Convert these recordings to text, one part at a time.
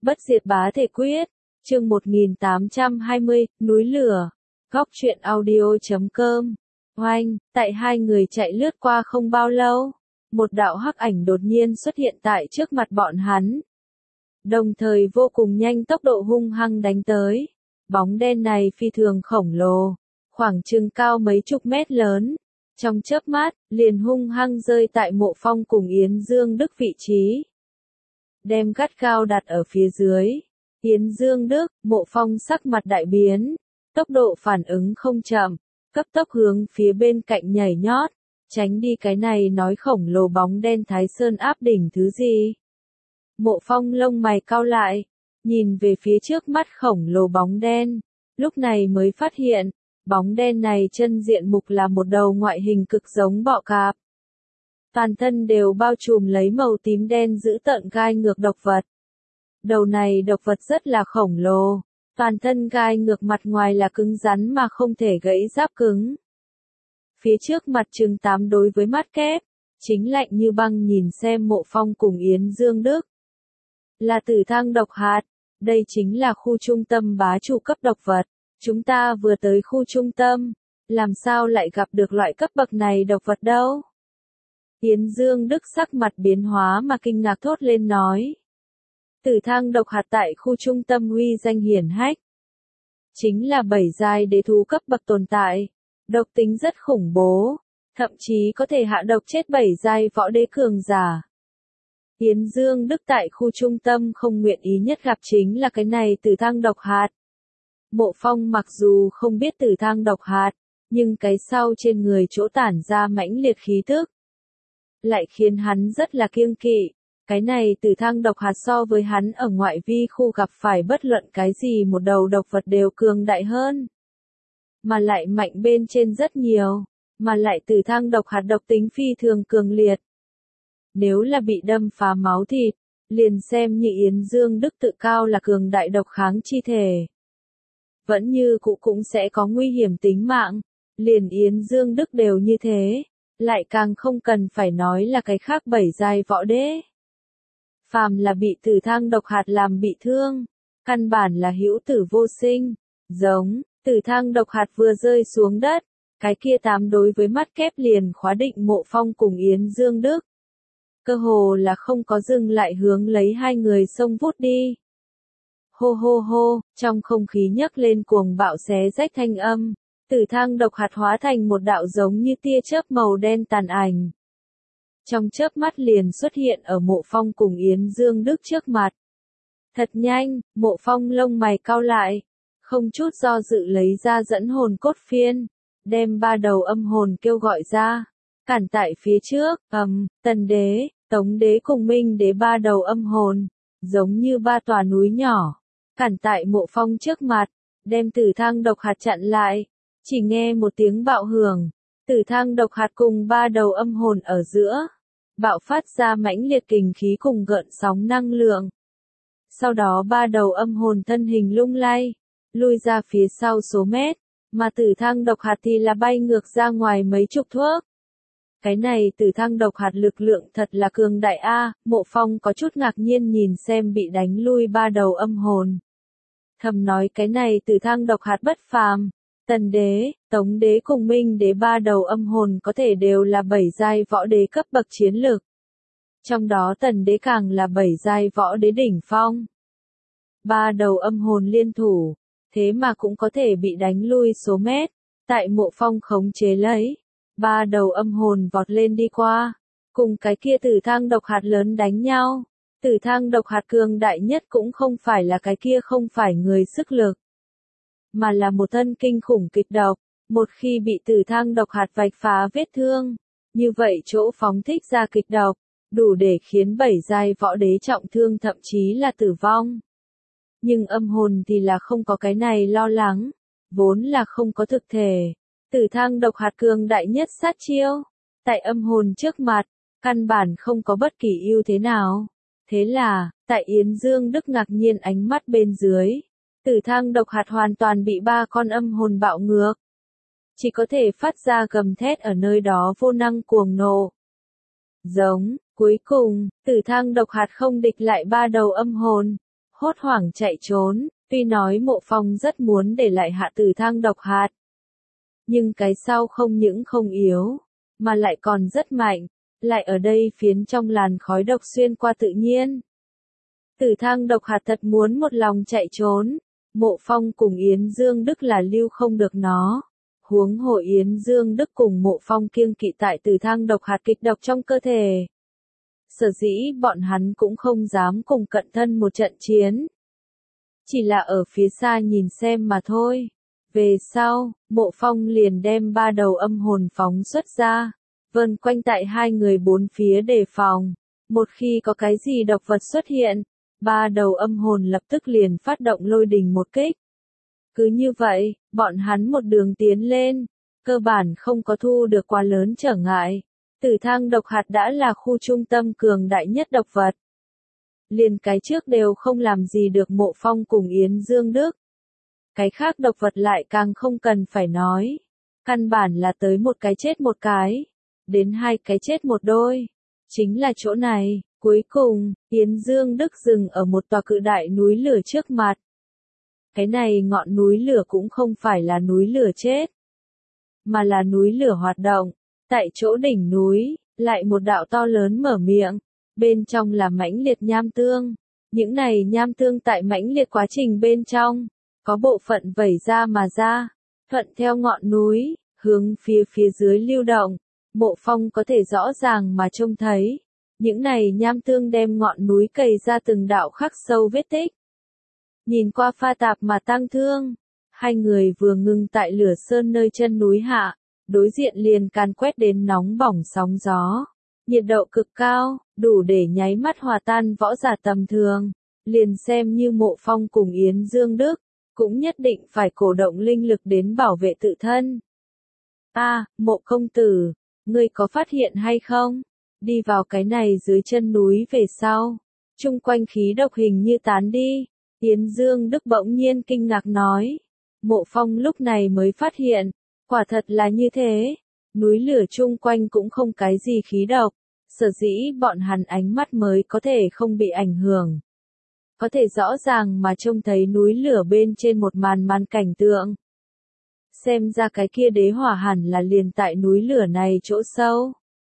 Bất diệt bá thể quyết, chương 1820, núi lửa, góc truyện audio.com. Oanh, tại hai người chạy lướt qua không bao lâu, một đạo hắc ảnh đột nhiên xuất hiện tại trước mặt bọn hắn. Đồng thời vô cùng nhanh tốc độ hung hăng đánh tới. Bóng đen này phi thường khổng lồ, khoảng chừng cao mấy chục mét lớn. Trong chớp mắt, liền hung hăng rơi tại Mộ Phong cùng Yến Dương Đức vị trí. Đem gắt gao đặt ở phía dưới. Yến Dương Đức, Mộ Phong sắc mặt đại biến. Tốc độ phản ứng không chậm, cấp tốc hướng phía bên cạnh nhảy nhót. Tránh đi cái này nói khổng lồ bóng đen Thái Sơn áp đỉnh thứ gì. Mộ Phong lông mày cau lại, nhìn về phía trước mắt khổng lồ bóng đen. Lúc này mới phát hiện, bóng đen này chân diện mục là một đầu ngoại hình cực giống bọ cạp. Toàn thân đều bao trùm lấy màu tím đen dữ tợn gai ngược độc vật. Đầu này độc vật rất là khổng lồ, toàn thân gai ngược mặt ngoài là cứng rắn mà không thể gãy giáp cứng. Phía trước mặt chừng 8 đối với mắt kép, chính lạnh như băng nhìn xem Mộ Phong cùng Yến Dương Đức. Là tử thang độc hạt, đây chính là khu trung tâm bá chủ cấp độc vật. Chúng ta vừa tới khu trung tâm, làm sao lại gặp được loại cấp bậc này độc vật đâu? Yến Dương Đức sắc mặt biến hóa mà kinh ngạc thốt lên nói. Tử thang độc hạt tại khu trung tâm uy danh hiển hách. Chính là 7 giai đế thú cấp bậc tồn tại, độc tính rất khủng bố, thậm chí có thể hạ độc chết 7 giai võ đế cường giả. Yến Dương Đức tại khu trung tâm không nguyện ý nhất gặp chính là cái này tử thang độc hạt. Mộ Phong mặc dù không biết tử thang độc hạt, nhưng cái sau trên người chỗ tản ra mãnh liệt khí tức, lại khiến hắn rất là kiêng kỵ. Cái này tử thang độc hạt so với hắn ở ngoại vi khu gặp phải bất luận cái gì một đầu độc vật đều cường đại hơn. Mà lại mạnh bên trên rất nhiều, mà lại tử thang độc hạt độc tính phi thường cường liệt. Nếu là bị đâm phá máu thịt, liền xem như Yến Dương Đức tự cao là cường đại độc kháng chi thể. Vẫn như cũ cũng sẽ có nguy hiểm tính mạng, liền Yến Dương Đức đều như thế, lại càng không cần phải nói là cái khác 7 giai võ đế. Phàm là bị tử thang độc hạt làm bị thương, căn bản là hữu tử vô sinh, giống, tử thang độc hạt vừa rơi xuống đất, cái kia 8 đối với mắt kép liền khóa định Mộ Phong cùng Yến Dương Đức. Cơ hồ là không có dừng lại hướng lấy hai người xông vút đi. Hô hô hô, trong không khí nhấc lên cuồng bạo xé rách thanh âm, tử thang độc hạt hóa thành một đạo giống như tia chớp màu đen tàn ảnh. Trong chớp mắt liền xuất hiện ở Mộ Phong cùng Yến Dương Đức trước mặt. Thật nhanh, Mộ Phong lông mày cau lại, không chút do dự lấy ra dẫn hồn cốt phiên, đem 3 đầu âm hồn kêu gọi ra, cản tại phía trước, Tần Đế, Tống Đế cùng Minh Đế 3 đầu âm hồn, giống như 3 tòa núi nhỏ, cản tại Mộ Phong trước mặt, đem tử thang độc hạt chặn lại. Chỉ nghe một tiếng bạo hưởng, tử thang độc hạt cùng 3 đầu âm hồn ở giữa, bạo phát ra mãnh liệt kình khí cùng gợn sóng năng lượng. Sau đó 3 đầu âm hồn thân hình lung lay, lui ra phía sau số mét, mà tử thang độc hạt thì là bay ngược ra ngoài mấy chục thước. Cái này tử thang độc hạt lực lượng thật là cường đại a. Mộ Phong có chút ngạc nhiên nhìn xem bị đánh lui 3 đầu âm hồn. Thầm nói cái này tử thang độc hạt bất phàm. Tần Đế, Tống Đế cùng Minh Đế 3 đầu âm hồn có thể đều là 7 giai võ đế cấp bậc chiến lược. Trong đó Tần Đế càng là 7 giai võ đế đỉnh phong. 3 đầu âm hồn liên thủ, thế mà cũng có thể bị đánh lui số mét. Tại Mộ Phong khống chế lấy, 3 đầu âm hồn vọt lên đi qua, cùng cái kia tử thang độc hạt lớn đánh nhau. Tử thang độc hạt cường đại nhất cũng không phải là cái kia không phải người sức lực, mà là một thân kinh khủng kịch độc. Một khi bị tử thang độc hạt vạch phá vết thương, như vậy chỗ phóng thích ra kịch độc, đủ để khiến 7 giai võ đế trọng thương thậm chí là tử vong. Nhưng âm hồn thì là không có cái này lo lắng, vốn là không có thực thể. Tử thang độc hạt cường đại nhất sát chiêu, tại âm hồn trước mặt, căn bản không có bất kỳ ưu thế nào. Thế là, tại Yến Dương Đức ngạc nhiên ánh mắt bên dưới, tử thang độc hạt hoàn toàn bị 3 con âm hồn bạo ngược. Chỉ có thể phát ra gầm thét ở nơi đó vô năng cuồng nộ. Giống, cuối cùng, tử thang độc hạt không địch lại 3 đầu âm hồn. hốt hoảng chạy trốn, tuy nói Mộ Phong rất muốn để lại Hạ Tử Thang độc hạt. Nhưng cái sau không những không yếu, mà lại còn rất mạnh, lại ở đây phiến trong làn khói độc xuyên qua tự nhiên. Tử Thang độc hạt thật muốn một lòng chạy trốn, Mộ Phong cùng Yến Dương Đức là lưu không được nó. Huống hồ Yến Dương Đức cùng Mộ Phong kiêng kỵ tại Tử Thang độc hạt kịch độc trong cơ thể. Sở dĩ bọn hắn cũng không dám cùng cận thân một trận chiến. Chỉ là ở phía xa nhìn xem mà thôi. Về sau, Mộ Phong liền đem 3 đầu âm hồn phóng xuất ra, vần quanh tại hai người bốn phía đề phòng. Một khi có cái gì độc vật xuất hiện, 3 đầu âm hồn lập tức liền phát động lôi đình một kích. Cứ như vậy, bọn hắn một đường tiến lên, cơ bản không có thu được quá lớn trở ngại. Tử Thang độc hạt đã là khu trung tâm cường đại nhất độc vật. Liền cái trước đều không làm gì được Mộ Phong cùng Yến Dương Đức. Cái khác độc vật lại càng không cần phải nói. Căn bản là tới một cái chết một cái, đến 2 cái chết một đôi. Chính là chỗ này, cuối cùng, Yến Dương Đức dừng ở một tòa cự đại núi lửa trước mặt. Cái này ngọn núi lửa cũng không phải là núi lửa chết, mà là núi lửa hoạt động. Tại chỗ đỉnh núi, lại một đạo to lớn mở miệng, bên trong là mãnh liệt nham tương. Những này nham tương tại mãnh liệt quá trình bên trong, có bộ phận vẩy ra mà ra, thuận theo ngọn núi, hướng phía dưới lưu động. Mộ Phong có thể rõ ràng mà trông thấy, những này nham tương đem ngọn núi cày ra từng đạo khắc sâu vết tích. Nhìn qua pha tạp mà tang thương, hai người vừa ngừng tại lửa sơn nơi chân núi hạ, đối diện liền càn quét đến nóng bỏng sóng gió. Nhiệt độ cực cao, đủ để nháy mắt hòa tan võ giả tầm thường. Liền xem như Mộ Phong cùng Yến Dương Đức, cũng nhất định phải cổ động linh lực đến bảo vệ tự thân. Mộ công tử, ngươi có phát hiện hay không? Đi vào cái này dưới chân núi về sau, chung quanh khí độc hình như tán đi. Yến Dương Đức bỗng nhiên kinh ngạc nói. Mộ Phong lúc này mới phát hiện, quả thật là như thế. Núi lửa chung quanh cũng không cái gì khí độc, sở dĩ bọn hắn ánh mắt mới có thể không bị ảnh hưởng. Có thể rõ ràng mà trông thấy núi lửa bên trên một màn cảnh tượng. Xem ra cái kia đế hỏa hẳn là liền tại núi lửa này chỗ sâu.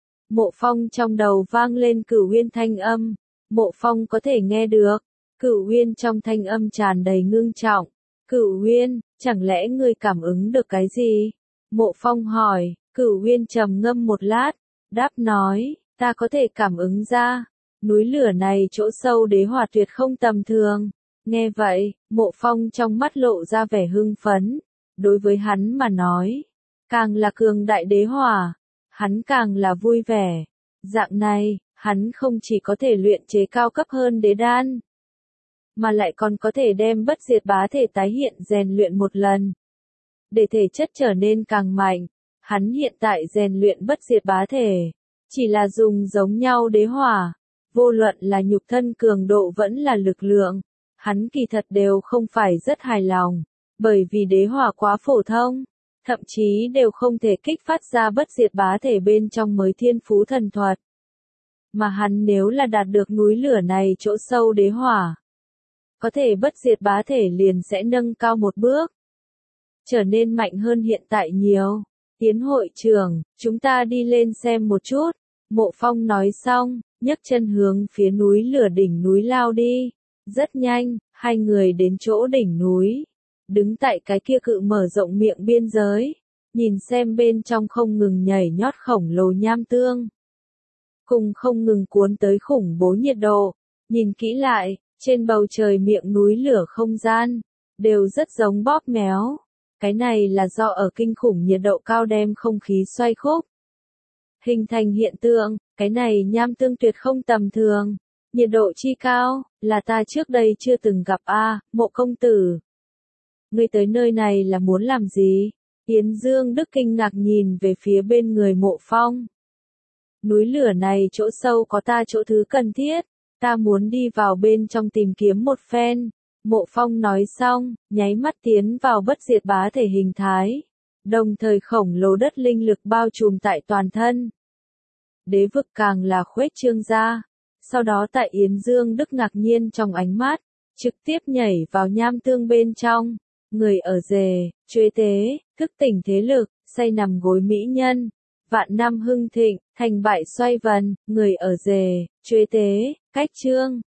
Mộ Phong trong đầu vang lên Cửu Uyên thanh âm. Mộ Phong có thể nghe được. Cửu Uyên trong thanh âm tràn đầy ngưng trọng. Cửu Uyên, chẳng lẽ ngươi cảm ứng được cái gì? Mộ Phong hỏi. Cửu Uyên trầm ngâm một lát, đáp nói, ta có thể cảm ứng ra. Núi lửa này chỗ sâu đế hỏa tuyệt không tầm thường. Nghe vậy, Mộ Phong trong mắt lộ ra vẻ hưng phấn. Đối với hắn mà nói, càng là cường đại đế hỏa, hắn càng là vui vẻ. Dạng này, hắn không chỉ có thể luyện chế cao cấp hơn đế đan, mà lại còn có thể đem bất diệt bá thể tái hiện rèn luyện một lần. Để thể chất trở nên càng mạnh, hắn hiện tại rèn luyện bất diệt bá thể, chỉ là dùng giống nhau đế hỏa, vô luận là nhục thân cường độ vẫn là lực lượng, hắn kỳ thật đều không phải rất hài lòng, bởi vì đế hỏa quá phổ thông, thậm chí đều không thể kích phát ra bất diệt bá thể bên trong mới thiên phú thần thuật. Mà hắn nếu là đạt được núi lửa này chỗ sâu đế hỏa, có thể bất diệt bá thể liền sẽ nâng cao một bước, trở nên mạnh hơn hiện tại nhiều. Tiến hội trường, chúng ta đi lên xem một chút. Mộ Phong nói xong, nhấc chân hướng phía núi lửa đỉnh núi lao đi. Rất nhanh, hai người đến chỗ đỉnh núi. Đứng tại cái kia cự mở rộng miệng biên giới. Nhìn xem bên trong không ngừng nhảy nhót khổng lồ nham tương. Cùng không ngừng cuốn tới khủng bố nhiệt độ. Nhìn kỹ lại, trên bầu trời miệng núi lửa không gian, đều rất giống bóp méo. Cái này là do ở kinh khủng nhiệt độ cao đem không khí xoay khúc. Hình thành hiện tượng, cái này nham tương tuyệt không tầm thường. Nhiệt độ chi cao, là ta trước đây chưa từng gặp Mộ công tử. Ngươi tới nơi này là muốn làm gì? Yến Dương Đức kinh ngạc nhìn về phía bên người Mộ Phong. Núi lửa này chỗ sâu có ta chỗ thứ cần thiết, ta muốn đi vào bên trong tìm kiếm một phen. Mộ Phong nói xong, nháy mắt tiến vào bất diệt bá thể hình thái, đồng thời khổng lồ đất linh lực bao trùm tại toàn thân. Đế vực càng là khuếch trương ra, sau đó tại Yến Dương Đức ngạc nhiên trong ánh mắt, trực tiếp nhảy vào nham tương bên trong. Người ở Dề, Chuế Tế, thức tỉnh thế lực, say nằm gối mỹ nhân. Vạn năm hưng thịnh, thành bại xoay vần, người ở Dề, Chuế Tế, cách chương.